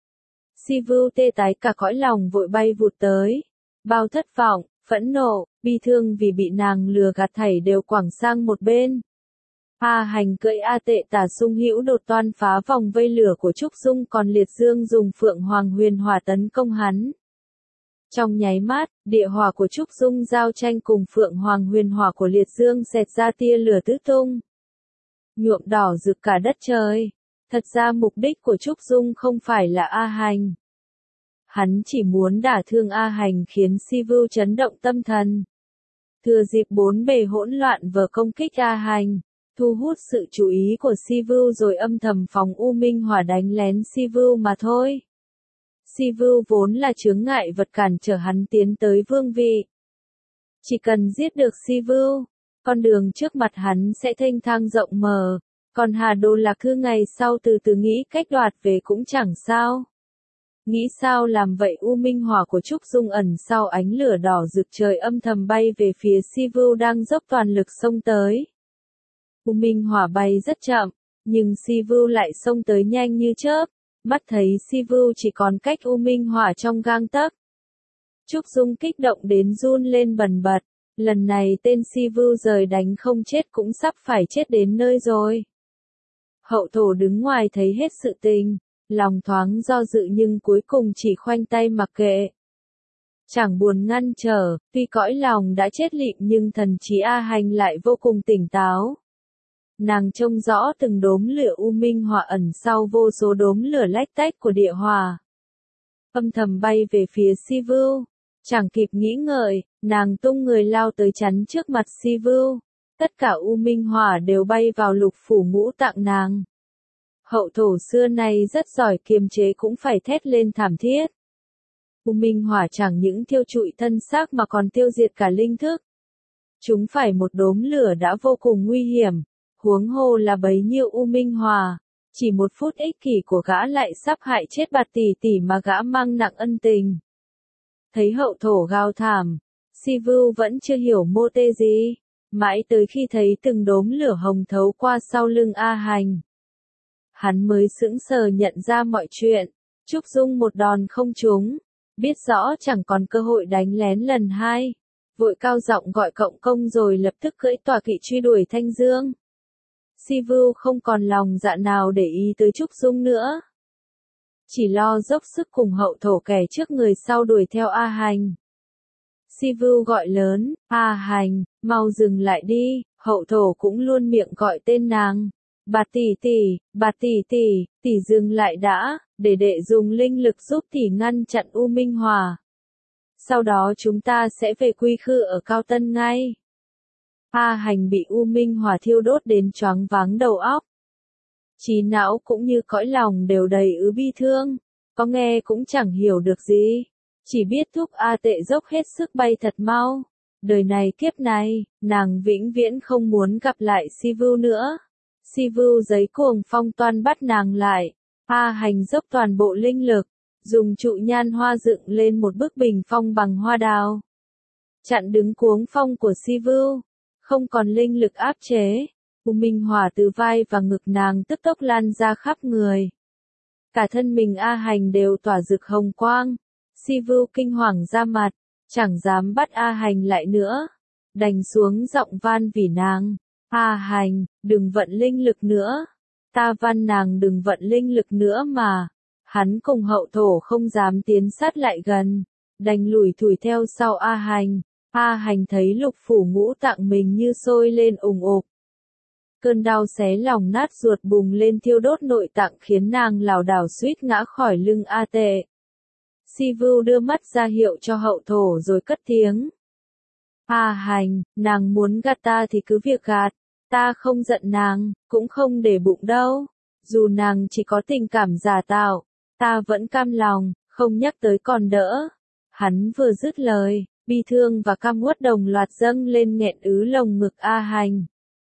S1: Si Vưu tê tái cả cõi lòng vội bay vụt tới. Bao thất vọng, phẫn nộ, bi thương vì bị nàng lừa gạt thảy đều quẳng sang một bên. A Hành cưỡi A Tệ Tả Sung Hữu đột toan phá vòng vây lửa của Trúc Dung, còn Liệt Dương dùng Phượng Hoàng Huyền Hỏa tấn công hắn. Trong nháy mắt, địa hỏa của Trúc Dung giao tranh cùng Phượng Hoàng Huyền Hỏa của Liệt Dương xẹt ra tia lửa tứ tung, nhuộm đỏ rực cả đất trời. Thật ra mục đích của Trúc Dung không phải là A Hành. Hắn chỉ muốn đả thương A Hành khiến Si Vưu chấn động tâm thần. Thừa dịp bốn bề hỗn loạn vừa công kích A Hành, thu hút sự chú ý của Si Vưu rồi âm thầm phóng U Minh Hỏa đánh lén Si Vưu mà thôi. Si Vưu vốn là chướng ngại vật cản trở hắn tiến tới vương vị. Chỉ cần giết được Si Vưu, con đường trước mặt hắn sẽ thênh thang rộng mở, còn Hà Đồ Lạc Thư ngày sau từ từ nghĩ cách đoạt về cũng chẳng sao. Nghĩ sao làm vậy U Minh Hỏa của Trúc Dung ẩn sau ánh lửa đỏ rực trời âm thầm bay về phía Si Vưu đang dốc toàn lực xông tới. U Minh Hỏa bay rất chậm, nhưng Si Vưu lại xông tới nhanh như chớp, mắt thấy Si Vưu chỉ còn cách U Minh Hỏa trong gang tấc. Trúc Dung kích động đến run lên bần bật. Lần này tên Si Vưu rời đánh không chết cũng sắp phải chết đến nơi rồi. Hậu thổ đứng ngoài thấy hết sự tình, lòng thoáng do dự nhưng cuối cùng chỉ khoanh tay mặc kệ. Chẳng buồn ngăn trở, tuy cõi lòng đã chết lịm nhưng thần trí A Hành lại vô cùng tỉnh táo. Nàng trông rõ từng đốm lửa U Minh Hỏa ẩn sau vô số đốm lửa lách tách của địa hỏa. Âm thầm bay về phía Si Vưu. Chẳng kịp nghĩ ngợi, nàng tung người lao tới chắn trước mặt Si Vưu. Tất cả U Minh Hỏa đều bay vào lục phủ ngũ tạng nàng. Hậu thổ xưa nay rất giỏi kiềm chế cũng phải thét lên thảm thiết. U Minh Hỏa chẳng những thiêu trụi thân xác mà còn tiêu diệt cả linh thức. Chúng phải một đốm lửa đã vô cùng nguy hiểm, huống hồ là bấy nhiêu U Minh Hỏa. Chỉ một phút ích kỷ của gã lại sắp hại chết Bạt tỷ tỷ mà gã mang nặng ân tình. Thấy hậu thổ gào thảm, Si Vưu vẫn chưa hiểu mô tê gì, mãi tới khi thấy từng đốm lửa hồng thấu qua sau lưng A Hành. Hắn mới sững sờ nhận ra mọi chuyện, Trúc Dung một đòn không trúng, biết rõ chẳng còn cơ hội đánh lén lần hai. Vội cao giọng gọi cộng công rồi lập tức cưỡi tọa kỵ truy đuổi Thanh Dương. Si Vưu không còn lòng dạ nào để ý tới Trúc Dung nữa. chỉ lo dốc sức cùng hậu thổ kẻ trước người sau đuổi theo A Hành. Sivu gọi lớn, A Hành, mau dừng lại đi, hậu thổ cũng luôn miệng gọi tên nàng. Bà tỷ tỷ, bà tỷ tỷ, tỷ dừng lại đã, để đệ dùng linh lực giúp tỷ ngăn chặn U Minh Hỏa. Sau đó chúng ta sẽ về quy khư ở Cao Tân ngay. A Hành bị U Minh Hỏa thiêu đốt đến choáng váng đầu óc. Trí não cũng như cõi lòng đều đầy ứ bi thương, có nghe cũng chẳng hiểu được gì, chỉ biết thúc A Tệ dốc hết sức bay thật mau. Đời này kiếp này, nàng vĩnh viễn không muốn gặp lại Sivu nữa. Sivu giấy cuồng phong toan bắt nàng lại. A Hành dốc toàn bộ linh lực, dùng trụ nhan hoa dựng lên một bức bình phong bằng hoa đào. Chặn đứng cuống phong của Sivu, không còn linh lực áp chế. U Minh Hỏa từ vai và ngực nàng tức tốc lan ra khắp người. Cả thân mình A Hành đều tỏa rực hồng quang. Sivu kinh hoàng ra mặt, chẳng dám bắt A Hành lại nữa. Đành xuống giọng van vì nàng. A Hành, đừng vận linh lực nữa. Ta van nàng đừng vận linh lực nữa mà. Hắn cùng hậu thổ không dám tiến sát lại gần. Đành lủi thủi theo sau A Hành. A Hành thấy lục phủ ngũ tạng mình như sôi lên ùng ục. Cơn đau xé lòng nát ruột bùng lên thiêu đốt nội tạng khiến nàng lảo đảo suýt ngã khỏi lưng A Tệ. Sivu đưa mắt ra hiệu cho hậu thổ rồi cất tiếng. A Hành, nàng muốn gạt ta thì cứ việc gạt, ta không giận nàng, cũng không để bụng đâu. Dù nàng chỉ có tình cảm giả tạo, ta vẫn cam lòng, không nhắc tới còn đỡ. Hắn vừa dứt lời, bi thương và căm uất đồng loạt dâng lên nghẹn ứ lồng ngực A Hành.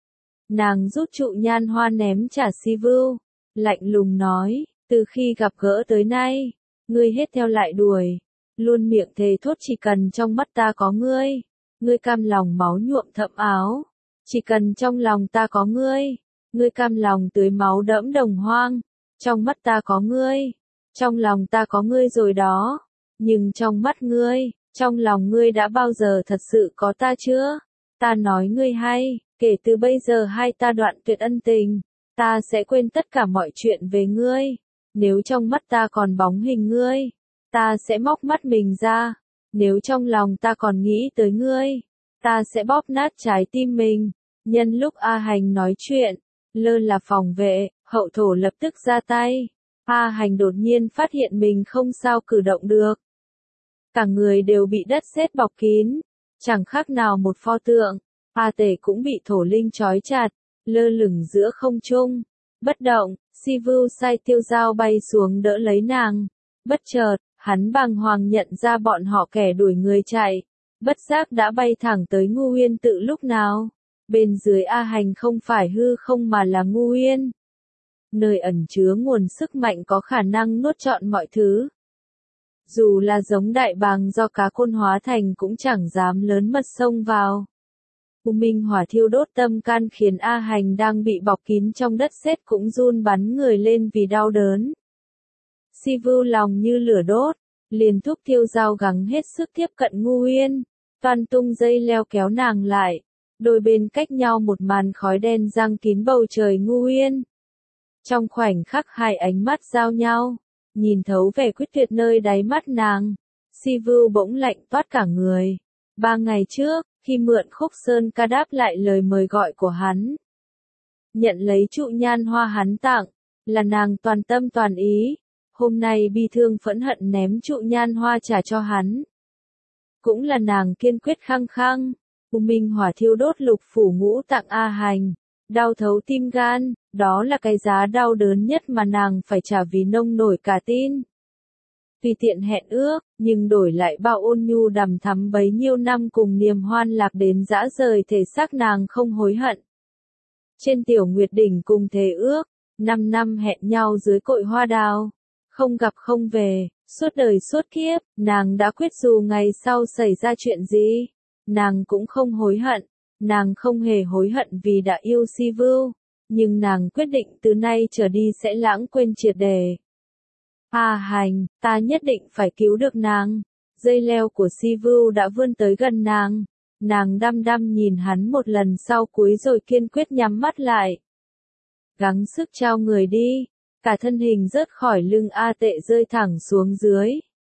S1: Nàng rút trụ nhan hoa ném trả Sivu, lạnh lùng nói, từ khi gặp gỡ tới nay, ngươi hết theo lại đuổi, luôn miệng thề thốt chỉ cần trong mắt ta có ngươi, ngươi cam lòng máu nhuộm thẫm áo, chỉ cần trong lòng ta có ngươi, ngươi cam lòng tưới máu đẫm đồng hoang, trong mắt ta có ngươi, trong lòng ta có ngươi rồi đó, nhưng trong mắt ngươi, trong lòng ngươi đã bao giờ thật sự có ta chưa? Ta nói ngươi hay, kể từ bây giờ hai ta đoạn tuyệt ân tình, ta sẽ quên tất cả mọi chuyện về ngươi. Nếu trong mắt ta còn bóng hình ngươi, ta sẽ móc mắt mình ra. Nếu trong lòng ta còn nghĩ tới ngươi, ta sẽ bóp nát trái tim mình. Nhân lúc A Hành nói chuyện, lơ là phòng vệ, hậu thổ lập tức ra tay. A Hành đột nhiên phát hiện mình không sao cử động được. Cả người đều bị đất sét bọc kín, chẳng khác nào một pho tượng. A Tể cũng bị thổ linh trói chặt, lơ lửng giữa không trung, bất động. Sivu sai tiêu dao bay xuống đỡ lấy nàng. Bất chợt, hắn bàng hoàng nhận ra bọn họ kẻ đuổi người chạy. Bất giác đã bay thẳng tới Ngu Uyên tự lúc nào. Bên dưới A Hành không phải hư không mà là Ngu Uyên. Nơi ẩn chứa nguồn sức mạnh có khả năng nuốt trọn mọi thứ. Dù là giống đại bàng do cá côn hóa thành cũng chẳng dám lớn mật xông vào. U Minh Hỏa thiêu đốt tâm can khiến A Hành đang bị bọc kín trong đất sét cũng run bắn người lên vì đau đớn. Sivu lòng như lửa đốt, liền thúc tiêu dao gắng hết sức tiếp cận Ngu Uyên, toan tung dây leo kéo nàng lại. Đôi bên cách nhau một màn khói đen giăng kín bầu trời Ngu Uyên. Trong khoảnh khắc hai ánh mắt giao nhau, nhìn thấu vẻ quyết tuyệt nơi đáy mắt nàng, Sivu bỗng lạnh toát cả người. Ba ngày trước, khi mượn khúc sơn ca đáp lại lời mời gọi của hắn, nhận lấy trụ nhan hoa hắn tặng, là nàng toàn tâm toàn ý. Hôm nay bi thương phẫn hận ném trụ nhan hoa trả cho hắn. Cũng là nàng kiên quyết khăng khăng. U Minh Hỏa thiêu đốt lục phủ ngũ tạng A Hành, đau thấu tim gan, đó là cái giá đau đớn nhất mà nàng phải trả vì nông nổi cả tin. Tùy tiện hẹn ước, nhưng đổi lại bao ôn nhu đằm thắm bấy nhiêu năm cùng niềm hoan lạc đến dã rời thể xác nàng không hối hận. Trên tiểu nguyệt đỉnh cùng thề ước, năm năm hẹn nhau dưới cội hoa đào, không gặp không về, suốt đời suốt kiếp, nàng đã quyết dù ngày sau xảy ra chuyện gì, nàng cũng không hối hận, nàng không hề hối hận vì đã yêu Sivu, nhưng nàng quyết định từ nay trở đi sẽ lãng quên triệt để. A Hành, ta nhất định phải cứu được nàng. Dây leo của Sivu đã vươn tới gần nàng. Nàng đăm đăm nhìn hắn một lần sau cuối rồi kiên quyết nhắm mắt lại. Gắng sức trao người đi. cả thân hình rớt khỏi lưng A Tệ rơi thẳng xuống dưới.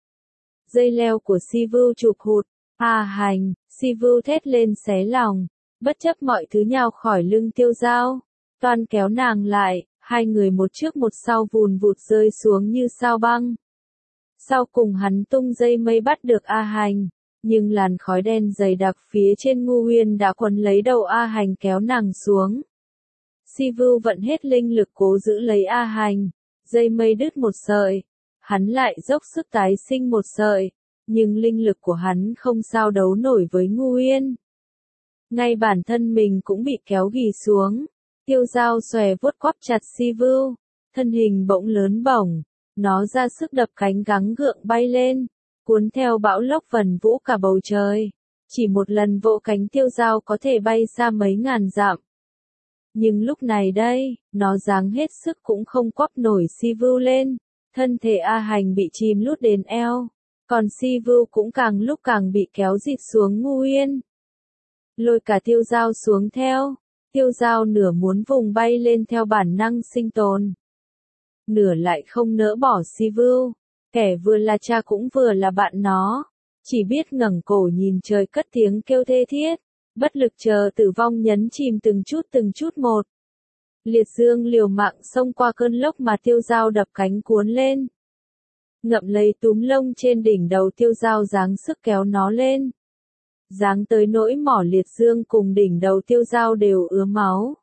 S1: Dây leo của Si Vu chụp hụt, A Hành, Si Vu thét lên xé lòng, bất chấp mọi thứ nhào khỏi lưng Tiêu Dao, toan kéo nàng lại, hai người một trước một sau vùn vụt rơi xuống như sao băng. Sau cùng hắn tung dây mây bắt được A Hành, nhưng làn khói đen dày đặc phía trên Ngu Uyên đã quấn lấy đầu A Hành kéo nàng xuống. Si Vu vận hết linh lực cố giữ lấy A Hành, dây mây đứt một sợi, hắn lại dốc sức tái sinh một sợi, nhưng linh lực của hắn không sao đấu nổi với Ngu Uyên. Ngay bản thân mình cũng bị kéo ghì xuống, Tiêu Dao xòe vuốt quắp chặt Si Vu, thân hình bỗng lớn bổng, nó ra sức đập cánh gắng gượng bay lên, cuốn theo bão lốc vần vũ cả bầu trời. Chỉ một lần vỗ cánh Tiêu Dao có thể bay xa mấy ngàn dặm. Nhưng lúc này đây, nó giáng hết sức cũng không quắp nổi Si Vu lên, thân thể A Hành bị chìm lút đến eo, còn Si Vu cũng càng lúc càng bị kéo dịt xuống Ngu Uyên. Lôi cả Tiêu Dao xuống theo, Tiêu Dao nửa muốn vùng bay lên theo bản năng sinh tồn, nửa lại không nỡ bỏ Si Vu, kẻ vừa là cha cũng vừa là bạn nó, chỉ biết ngẩng cổ nhìn trời cất tiếng kêu thê thiết, bất lực chờ tử vong nhấn chìm từng chút từng chút một. Liệt dương liều mạng xông qua cơn lốc mà Tiêu Dao đập cánh cuốn lên. Ngậm lấy túm lông trên đỉnh đầu Tiêu Dao giáng sức kéo nó lên. Giáng tới nỗi mỏ liệt dương cùng đỉnh đầu Tiêu Dao đều ứa máu.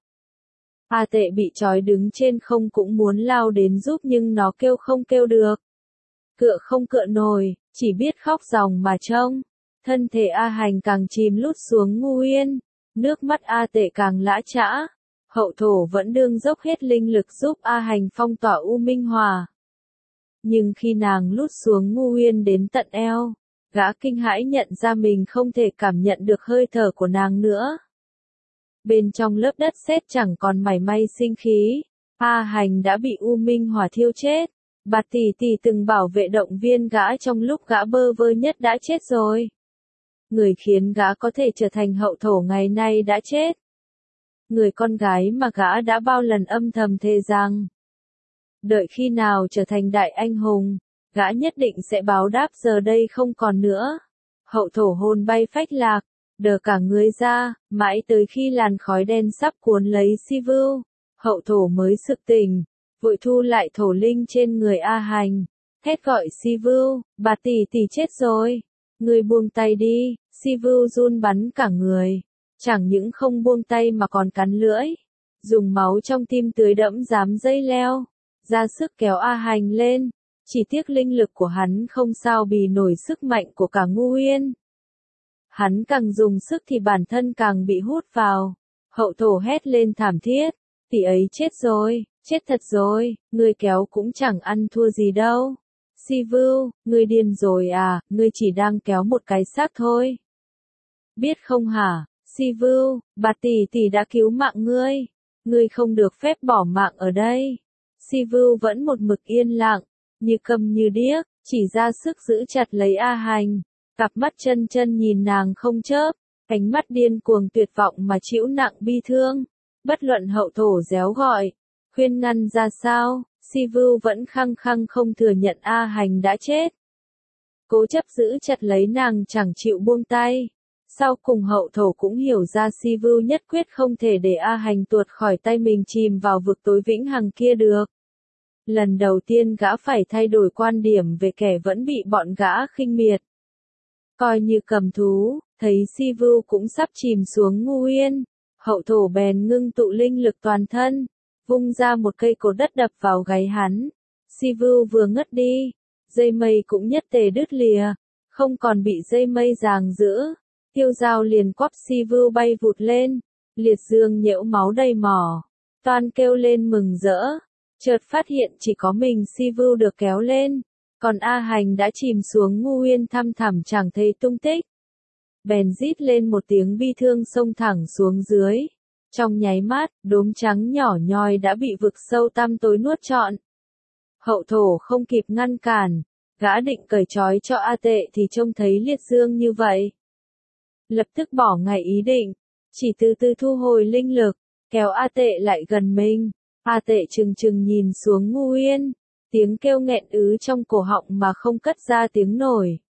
S1: A Tệ bị trói đứng trên không cũng muốn lao đến giúp nhưng nó kêu không kêu được. Cựa không cựa nổi, chỉ biết khóc ròng mà trông. Thân thể A Hành càng chìm lút xuống Ngu Uyên, nước mắt A Tệ càng lã chã. Hậu thổ vẫn đương dốc hết linh lực giúp A Hành phong tỏa U Minh Hòa. Nhưng khi nàng lút xuống Ngu Uyên đến tận eo, gã kinh hãi nhận ra mình không thể cảm nhận được hơi thở của nàng nữa. Bên trong lớp đất sét chẳng còn mảy may sinh khí, A Hành đã bị U Minh Hỏa thiêu chết. Bạt tỷ tỷ từng bảo vệ động viên gã trong lúc gã bơ vơ nhất đã chết rồi. Người khiến gã có thể trở thành hậu thổ ngày nay đã chết. Người con gái mà gã đã bao lần âm thầm thề rằng, đợi khi nào trở thành đại anh hùng, gã nhất định sẽ báo đáp giờ đây không còn nữa. Hậu thổ hồn bay phách lạc, đờ cả người ra, mãi tới khi làn khói đen sắp cuốn lấy Si Vu, hậu thổ mới sực tỉnh, vội thu lại thổ linh trên người A Hành, hét gọi Si Vu, bà tỷ tỷ chết rồi, người buông tay đi. Si Vu run bắn cả người, chẳng những không buông tay mà còn cắn lưỡi, dùng máu trong tim tưới đẫm dám dây leo, ra sức kéo A Hành lên, chỉ tiếc linh lực của hắn không sao bì nổi sức mạnh của cả Ngu Uyên. Hắn càng dùng sức thì bản thân càng bị hút vào, hậu thổ hét lên thảm thiết, tỷ ấy chết rồi, chết thật rồi, người kéo cũng chẳng ăn thua gì đâu. Si Vu, ngươi điên rồi à, ngươi chỉ đang kéo một cái xác thôi. Biết không hả, Si Vu, bà tỷ tỷ đã cứu mạng ngươi, ngươi không được phép bỏ mạng ở đây. Si Vu vẫn một mực yên lặng, như câm như điếc, chỉ ra sức giữ chặt lấy A Hành, cặp mắt chân chân nhìn nàng không chớp, ánh mắt điên cuồng tuyệt vọng mà chịu nặng bi thương. Bất luận hậu thổ réo gọi, khuyên ngăn ra sao, Si Vu vẫn khăng khăng không thừa nhận A Hành đã chết. Cố chấp giữ chặt lấy nàng chẳng chịu buông tay. Sau cùng hậu thổ cũng hiểu ra Si Vu nhất quyết không thể để A Hành tuột khỏi tay mình chìm vào vực tối vĩnh hằng kia được. Lần đầu tiên gã phải thay đổi quan điểm về kẻ vẫn bị bọn gã khinh miệt. Coi như cầm thú, thấy Si Vu cũng sắp chìm xuống Ngu Uyên, hậu thổ bèn ngưng tụ linh lực toàn thân, vung ra một cây cột đất đập vào gáy hắn. Si Vu vừa ngất đi, dây mây cũng nhất tề đứt lìa, không còn bị dây mây ràng giữ. Tiêu Dao liền quắp Si Vu bay vụt lên, liệt dương nhễu máu đầy mỏ, toan kêu lên mừng rỡ, chợt phát hiện chỉ có mình Si Vu được kéo lên, còn A Hành đã chìm xuống Ngu Uyên thăm thẳm chẳng thấy tung tích. Bèn rít lên một tiếng bi thương xông thẳng xuống dưới. Trong nháy mắt, đốm trắng nhỏ nhoi đã bị vực sâu tăm tối nuốt trọn. Hậu thổ không kịp ngăn cản, gã định cởi trói cho A Tệ thì trông thấy liệt dương như vậy. Lập tức bỏ ngay ý định, chỉ từ từ thu hồi linh lực, kéo A Tệ lại gần mình. A Tệ trừng trừng nhìn xuống Ngu Uyên, tiếng kêu nghẹn ứ trong cổ họng mà không cất ra tiếng nổi.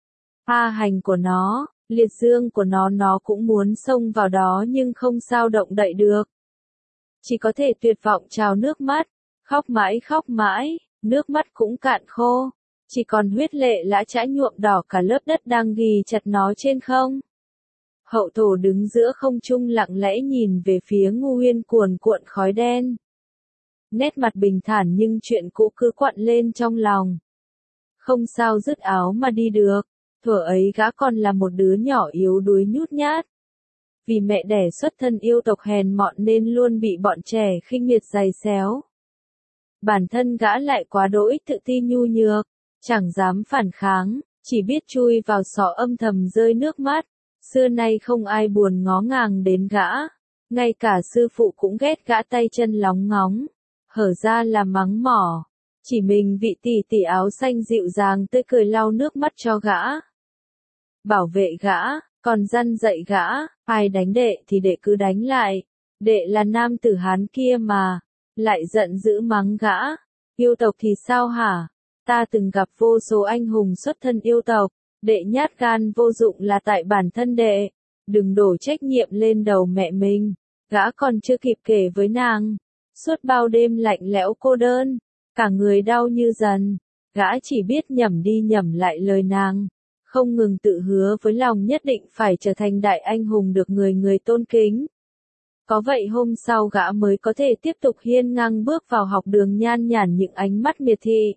S1: A hành của nó, liệt dương của nó nó cũng muốn xông vào đó nhưng không sao động đậy được. Chỉ có thể tuyệt vọng trào nước mắt, khóc mãi khóc mãi, nước mắt cũng cạn khô, chỉ còn huyết lệ lã chã nhuộm đỏ cả lớp đất đang ghì chặt nó trên không. Hậu thổ đứng giữa không trung lặng lẽ nhìn về phía Ngu Uyên cuồn cuộn khói đen. Nét mặt bình thản nhưng chuyện cũ cứ quặn lên trong lòng. Không sao dứt áo mà đi được, thuở ấy gã còn là một đứa nhỏ yếu đuối nhút nhát. Vì mẹ đẻ xuất thân yêu tộc hèn mọn nên luôn bị bọn trẻ khinh miệt giày xéo. Bản thân gã lại quá đỗi tự ti nhu nhược, chẳng dám phản kháng, chỉ biết chui vào xó âm thầm rơi nước mắt. Xưa nay không ai buồn ngó ngàng đến gã, ngay cả sư phụ cũng ghét gã tay chân lóng ngóng, hở ra là mắng mỏ. Chỉ mình vị tỷ tỷ áo xanh dịu dàng tươi cười lau nước mắt cho gã. Bảo vệ gã, còn răn dạy gã, ai đánh đệ thì đệ cứ đánh lại. Đệ là nam tử Hán kia mà, lại giận dữ mắng gã. Yêu tộc thì sao hả? Ta từng gặp vô số anh hùng xuất thân yêu tộc. Đệ nhát gan vô dụng là tại bản thân đệ. Đừng đổ trách nhiệm lên đầu mẹ mình. Gã còn chưa kịp kể với nàng. Suốt bao đêm lạnh lẽo cô đơn, cả người đau như dần. Gã chỉ biết nhẩm đi nhẩm lại lời nàng, không ngừng tự hứa với lòng nhất định phải trở thành đại anh hùng được người người tôn kính. Có vậy hôm sau gã mới có thể tiếp tục hiên ngang bước vào học đường nhan nhản những ánh mắt miệt thị.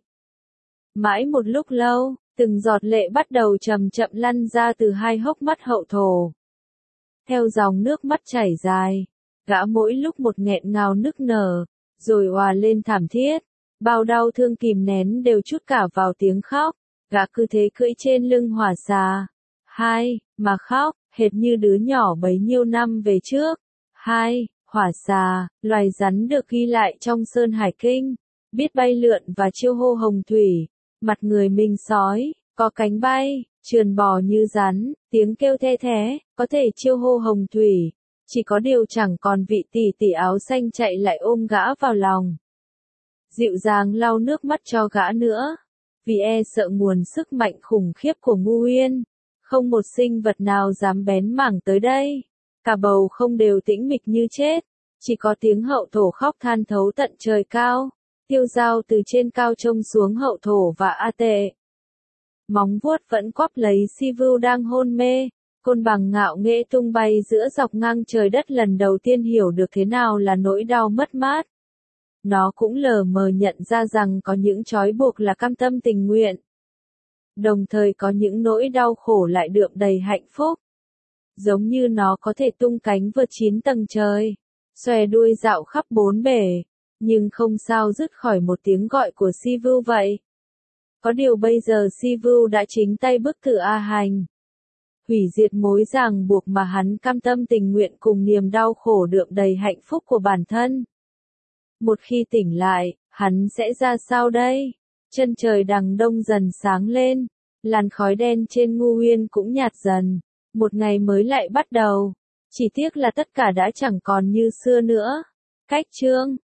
S1: Mãi một lúc lâu, từng giọt lệ bắt đầu chậm chậm lăn ra từ hai hốc mắt hậu thổ. Theo dòng nước mắt chảy dài, gã mỗi lúc một nghẹn ngào nức nở, rồi òa lên thảm thiết. Bao đau thương kìm nén đều trút cả vào tiếng khóc. Gã cứ thế cưỡi trên lưng hỏa xà. Hai, mà khóc, hệt như đứa nhỏ bấy nhiêu năm về trước. Hai, hỏa xà, loài rắn được ghi lại trong Sơn Hải Kinh. Biết bay lượn và chiêu hô hồng thủy. Mặt người mình sói, có cánh bay, trườn bò như rắn, tiếng kêu the thé, có thể chiêu hô hồng thủy. Chỉ có điều chẳng còn vị tỷ tỷ áo xanh chạy lại ôm gã vào lòng. Dịu dàng lau nước mắt cho gã nữa. Vì e sợ nguồn sức mạnh khủng khiếp của Ngu Uyên. Không một sinh vật nào dám bén mảng tới đây. Cả bầu không đều tĩnh mịch như chết. Chỉ có tiếng hậu thổ khóc than thấu tận trời cao. Tiêu Dao từ trên cao trông xuống hậu thổ và A Tệ. Móng vuốt vẫn quắp lấy Si Vưu đang hôn mê. Côn bằng ngạo nghễ tung bay giữa dọc ngang trời đất lần đầu tiên hiểu được thế nào là nỗi đau mất mát. Nó cũng lờ mờ nhận ra rằng có những trói buộc là cam tâm tình nguyện. Đồng thời có những nỗi đau khổ lại đượm đầy hạnh phúc. Giống như nó có thể tung cánh vượt chín tầng trời, xòe đuôi dạo khắp bốn bể, nhưng không sao dứt khỏi một tiếng gọi của Si Vưu vậy. Có điều bây giờ Si Vưu đã chính tay bức tử A Hành. Hủy diệt mối ràng buộc mà hắn cam tâm tình nguyện cùng niềm đau khổ đượm đầy hạnh phúc của bản thân. Một khi tỉnh lại, hắn sẽ ra sao đây? Chân trời đằng đông dần sáng lên, làn khói đen trên Ngu Uyên cũng nhạt dần. Một ngày mới lại bắt đầu. Chỉ tiếc là tất cả đã chẳng còn như xưa nữa. Cách chương